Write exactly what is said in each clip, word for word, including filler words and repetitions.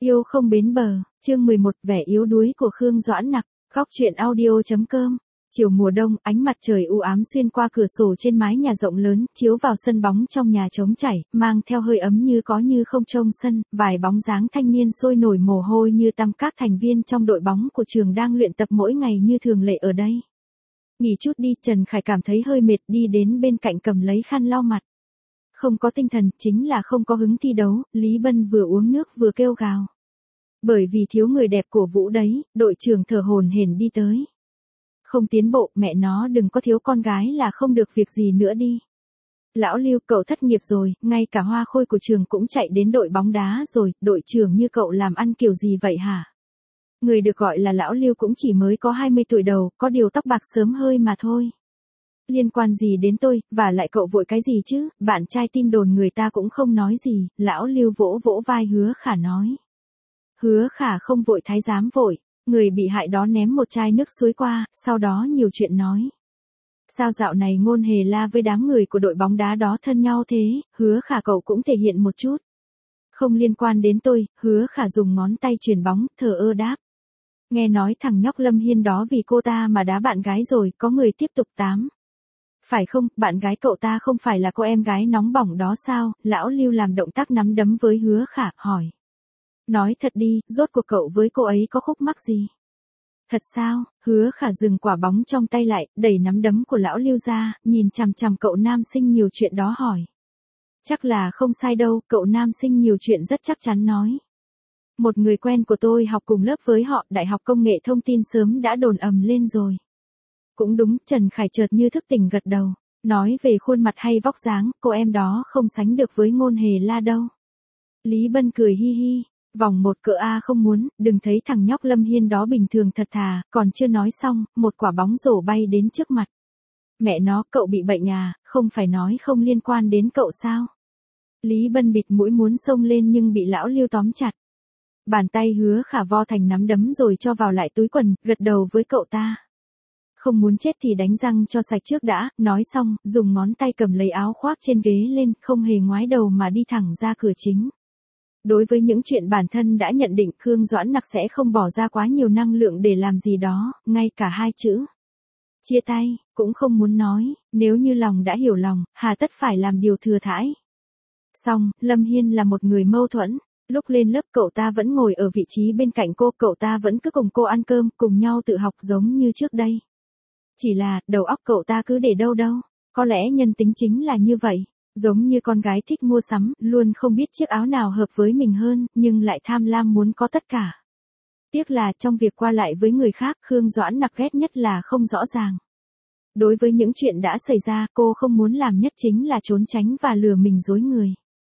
Yêu không bến bờ, chương mười một, vẻ yếu đuối của Khương Doãn Nặc, góc truyện audio.com. Chiều mùa đông, ánh mặt trời u ám xuyên qua cửa sổ trên mái nhà rộng lớn, chiếu vào sân bóng trong nhà trống trải, mang theo hơi ấm như có như không trông sân, vài bóng dáng thanh niên sôi nổi mồ hôi như tăm các thành viên trong đội bóng của trường đang luyện tập mỗi ngày như thường lệ ở đây. Nghỉ chút đi, Trần Khải cảm thấy hơi mệt, đi đến bên cạnh cầm lấy khăn lau mặt. Không có tinh thần, chính là không có hứng thi đấu, Lý Bân vừa uống nước vừa kêu gào. Bởi vì thiếu người đẹp cổ vũ đấy, đội trưởng thở hổn hển đi tới. Không tiến bộ, mẹ nó đừng có thiếu con gái là không được việc gì nữa đi. Lão Lưu, cậu thất nghiệp rồi, ngay cả hoa khôi của trường cũng chạy đến đội bóng đá rồi, đội trưởng như cậu làm ăn kiểu gì vậy hả? Người được gọi là Lão Lưu cũng chỉ mới có hai mươi tuổi đầu, có điều tóc bạc sớm hơi mà thôi. Liên quan gì đến tôi, và lại cậu vội cái gì chứ, bạn trai tin đồn người ta cũng không nói gì, Lão Lưu vỗ vỗ vai Hứa Khả nói. Hứa Khả không vội thái giám vội, người bị hại đó ném một chai nước suối qua, sau đó nhiều chuyện nói. Sao dạo này Ngôn Hề La với đám người của đội bóng đá đó thân nhau thế, Hứa Khả cậu cũng thể hiện một chút. Không liên quan đến tôi, Hứa Khả dùng ngón tay chuyền bóng, thờ ơ đáp. Nghe nói thằng nhóc Lâm Hiên đó vì cô ta mà đá bạn gái rồi, có người tiếp tục tám. Phải không, bạn gái cậu ta không phải là cô em gái nóng bỏng đó sao, Lão Lưu làm động tác nắm đấm với Hứa Khả, hỏi. Nói thật đi, rốt cuộc cậu với cô ấy có khúc mắc gì? Thật sao, Hứa Khả dừng quả bóng trong tay lại, đẩy nắm đấm của Lão Lưu ra, nhìn chằm chằm cậu nam sinh nhiều chuyện đó hỏi. Chắc là không sai đâu, cậu nam sinh nhiều chuyện rất chắc chắn nói. Một người quen của tôi học cùng lớp với họ, Đại học Công nghệ Thông tin sớm đã đồn ầm lên rồi. Cũng đúng, Trần Khải chợt như thức tỉnh gật đầu. Nói về khuôn mặt hay vóc dáng, cô em đó không sánh được với Ngôn Hề La đâu. Lý Bân cười hi hi. Vòng một cỡ A không muốn, đừng thấy thằng nhóc Lâm Hiên đó bình thường thật thà, còn chưa nói xong, một quả bóng rổ bay đến trước mặt. Mẹ nó, cậu bị bệnh à, không phải nói không liên quan đến cậu sao? Lý Bân bịt mũi muốn xông lên nhưng bị Lão Lưu tóm chặt. Bàn tay Hứa Khả vo thành nắm đấm rồi cho vào lại túi quần, gật đầu với cậu ta. Không muốn chết thì đánh răng cho sạch trước đã, nói xong, dùng ngón tay cầm lấy áo khoác trên ghế lên, không hề ngoái đầu mà đi thẳng ra cửa chính. Đối với những chuyện bản thân đã nhận định, Khương Doãn Nặc sẽ không bỏ ra quá nhiều năng lượng để làm gì đó, ngay cả hai chữ. Chia tay, cũng không muốn nói, nếu như lòng đã hiểu lòng, hà tất phải làm điều thừa thãi. Xong, Lâm Hiên là một người mâu thuẫn, lúc lên lớp cậu ta vẫn ngồi ở vị trí bên cạnh cô, cậu ta vẫn cứ cùng cô ăn cơm, cùng nhau tự học giống như trước đây. Chỉ là, đầu óc cậu ta cứ để đâu đâu, có lẽ nhân tính chính là như vậy. Giống như con gái thích mua sắm, luôn không biết chiếc áo nào hợp với mình hơn, nhưng lại tham lam muốn có tất cả. Tiếc là trong việc qua lại với người khác, Khương Doãn Nặc ghét nhất là không rõ ràng. Đối với những chuyện đã xảy ra, cô không muốn làm nhất chính là trốn tránh và lừa mình dối người.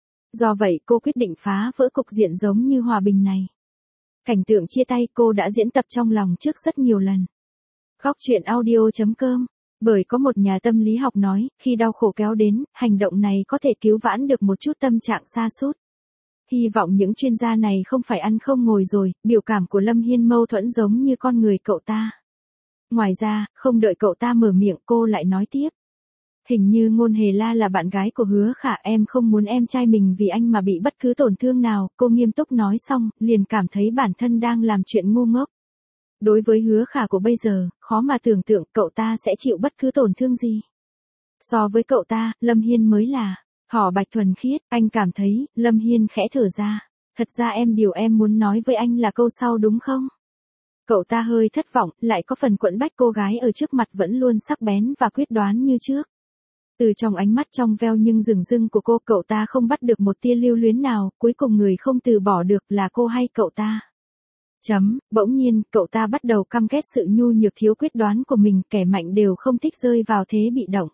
Do vậy cô quyết định phá vỡ cục diện giống như hòa bình này. Cảnh tượng chia tay cô đã diễn tập trong lòng trước rất nhiều lần. Góc truyện audio.com. Bởi có một nhà tâm lý học nói, khi đau khổ kéo đến, hành động này có thể cứu vãn được một chút tâm trạng sa sút. Hy vọng những chuyên gia này không phải ăn không ngồi rồi, biểu cảm của Lâm Hiên mâu thuẫn giống như con người cậu ta. Ngoài ra, không đợi cậu ta mở miệng cô lại nói tiếp. Hình như Ngôn Hề La là bạn gái của Hứa Khả, em không muốn em trai mình vì anh mà bị bất cứ tổn thương nào, cô nghiêm túc nói xong, liền cảm thấy bản thân đang làm chuyện ngu ngốc. Đối với Hứa Khả của bây giờ, khó mà tưởng tượng cậu ta sẽ chịu bất cứ tổn thương gì. So với cậu ta, Lâm Hiên mới là thỏ bạch thuần khiết, anh cảm thấy, Lâm Hiên khẽ thở ra. Thật ra em điều em muốn nói với anh là câu sau đúng không? Cậu ta hơi thất vọng, lại có phần quẫn bách, cô gái ở trước mặt vẫn luôn sắc bén và quyết đoán như trước. Từ trong ánh mắt trong veo nhưng rừng rưng của cô, cậu ta không bắt được một tia lưu luyến nào, cuối cùng người không từ bỏ được là cô hay cậu ta. Chấm, bỗng nhiên, cậu ta bắt đầu căm ghét sự nhu nhược thiếu quyết đoán của mình, kẻ mạnh đều không thích rơi vào thế bị động.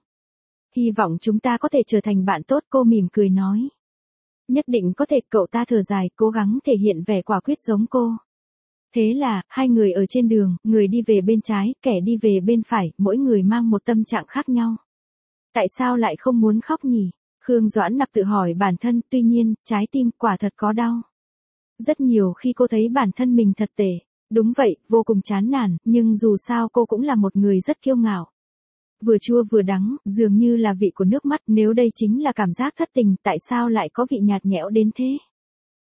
Hy vọng chúng ta có thể trở thành bạn tốt, cô mỉm cười nói. Nhất định có thể, cậu ta thở dài, cố gắng thể hiện vẻ quả quyết giống cô. Thế là, hai người ở trên đường, người đi về bên trái, kẻ đi về bên phải, mỗi người mang một tâm trạng khác nhau. Tại sao lại không muốn khóc nhỉ? Khương Doãn Nặc tự hỏi bản thân, tuy nhiên, trái tim quả thật có đau. Rất nhiều khi cô thấy bản thân mình thật tệ. Đúng vậy, vô cùng chán nản, nhưng dù sao cô cũng là một người rất kiêu ngạo. Vừa chua vừa đắng, dường như là vị của nước mắt, nếu đây chính là cảm giác thất tình, tại sao lại có vị nhạt nhẽo đến thế?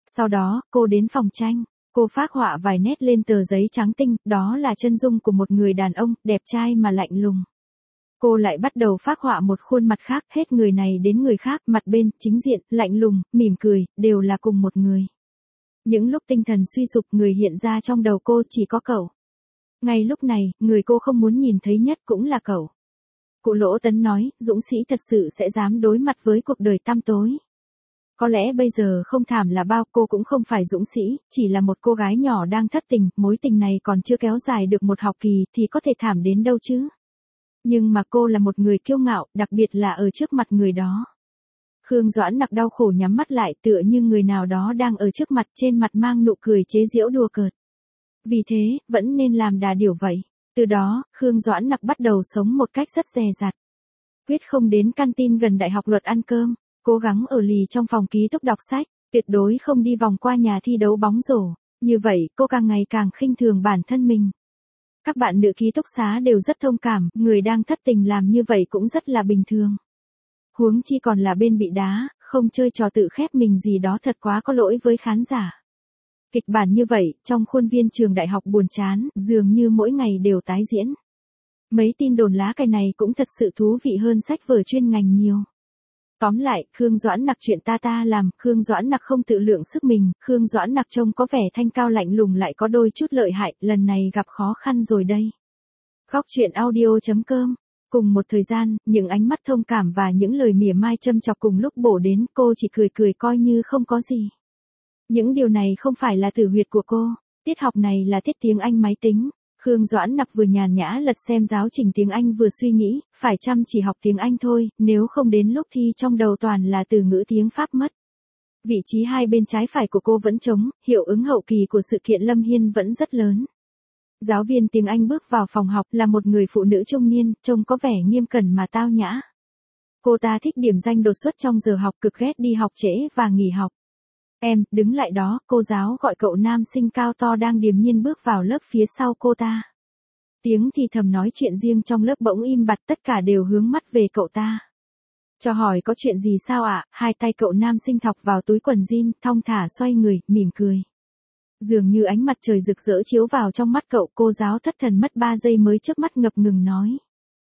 Sau đó, cô đến phòng tranh. Cô phác họa vài nét lên tờ giấy trắng tinh, đó là chân dung của một người đàn ông, đẹp trai mà lạnh lùng. Cô lại bắt đầu phác họa một khuôn mặt khác, hết người này đến người khác, mặt bên, chính diện, lạnh lùng, mỉm cười, đều là cùng một người. Những lúc tinh thần suy sụp, người hiện ra trong đầu cô chỉ có cậu. Ngay lúc này, người cô không muốn nhìn thấy nhất cũng là cậu. Cụ Lỗ Tấn nói, dũng sĩ thật sự sẽ dám đối mặt với cuộc đời tăm tối. Có lẽ bây giờ không thảm là bao, cô cũng không phải dũng sĩ, chỉ là một cô gái nhỏ đang thất tình, mối tình này còn chưa kéo dài được một học kỳ thì có thể thảm đến đâu chứ. Nhưng mà cô là một người kiêu ngạo, đặc biệt là ở trước mặt người đó. Khương Doãn Nặc đau khổ nhắm mắt lại tựa như người nào đó đang ở trước mặt, trên mặt mang nụ cười chế giễu đùa cợt. Vì thế, vẫn nên làm đà điểu vậy. Từ đó, Khương Doãn Nặc bắt đầu sống một cách rất dè dặt. Quyết không đến canteen gần Đại học Luật ăn cơm, cố gắng ở lì trong phòng ký túc đọc sách, tuyệt đối không đi vòng qua nhà thi đấu bóng rổ. Như vậy, cô càng ngày càng khinh thường bản thân mình. Các bạn nữ ký túc xá đều rất thông cảm, người đang thất tình làm như vậy cũng rất là bình thường. Huống chi còn là bên bị đá, không chơi trò tự khép mình gì đó thật quá có lỗi với khán giả. Kịch bản như vậy, trong khuôn viên trường đại học buồn chán, dường như mỗi ngày đều tái diễn. Mấy tin đồn lá cải này cũng thật sự thú vị hơn sách vở chuyên ngành nhiều. Tóm lại, Khương Doãn Nặc chuyện ta ta làm, Khương Doãn Nặc không tự lượng sức mình, Khương Doãn Nặc trông có vẻ thanh cao lạnh lùng lại có đôi chút lợi hại, lần này gặp khó khăn rồi đây. Góc truyện audio chấm com. Cùng một thời gian, những ánh mắt thông cảm và những lời mỉa mai châm chọc cùng lúc bổ đến, cô chỉ cười cười coi như không có gì. Những điều này không phải là tử huyệt của cô, tiết học này là tiết tiếng Anh máy tính. Khương Doãn Nặc vừa nhàn nhã lật xem giáo trình tiếng Anh vừa suy nghĩ, phải chăm chỉ học tiếng Anh thôi, nếu không đến lúc thi trong đầu toàn là từ ngữ tiếng Pháp mất. Vị trí hai bên trái phải của cô vẫn trống, hiệu ứng hậu kỳ của sự kiện Lâm Hiên vẫn rất lớn. Giáo viên tiếng Anh bước vào phòng học là một người phụ nữ trung niên, trông có vẻ nghiêm cẩn mà tao nhã. Cô ta thích điểm danh đột xuất trong giờ học, cực ghét đi học trễ và nghỉ học. Em, đứng lại đó, cô giáo gọi cậu nam sinh cao to đang điềm nhiên bước vào lớp phía sau cô ta. Tiếng thì thầm nói chuyện riêng trong lớp bỗng im bặt, tất cả đều hướng mắt về cậu ta. Cho hỏi có chuyện gì sao ạ, à? Hai tay cậu nam sinh thọc vào túi quần jean, thong thả xoay người, mỉm cười. Dường như ánh mặt trời rực rỡ chiếu vào trong mắt cậu, cô giáo thất thần mất ba giây mới chớp mắt ngập ngừng nói.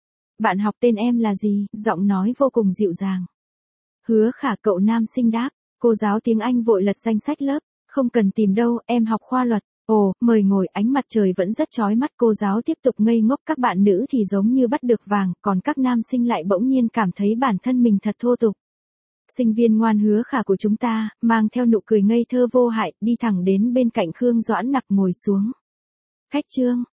Bạn học tên em là gì, giọng nói vô cùng dịu dàng. Hứa Khả, cậu nam sinh đáp. Cô giáo tiếng Anh vội lật danh sách lớp, không cần tìm đâu, em học khoa luật. Ồ, mời ngồi, ánh mặt trời vẫn rất chói mắt, cô giáo tiếp tục ngây ngốc, các bạn nữ thì giống như bắt được vàng, còn các nam sinh lại bỗng nhiên cảm thấy bản thân mình thật thô tục. Sinh viên ngoan Hứa Khả của chúng ta, mang theo nụ cười ngây thơ vô hại, đi thẳng đến bên cạnh Khương Doãn Nặc ngồi xuống. Khách trương,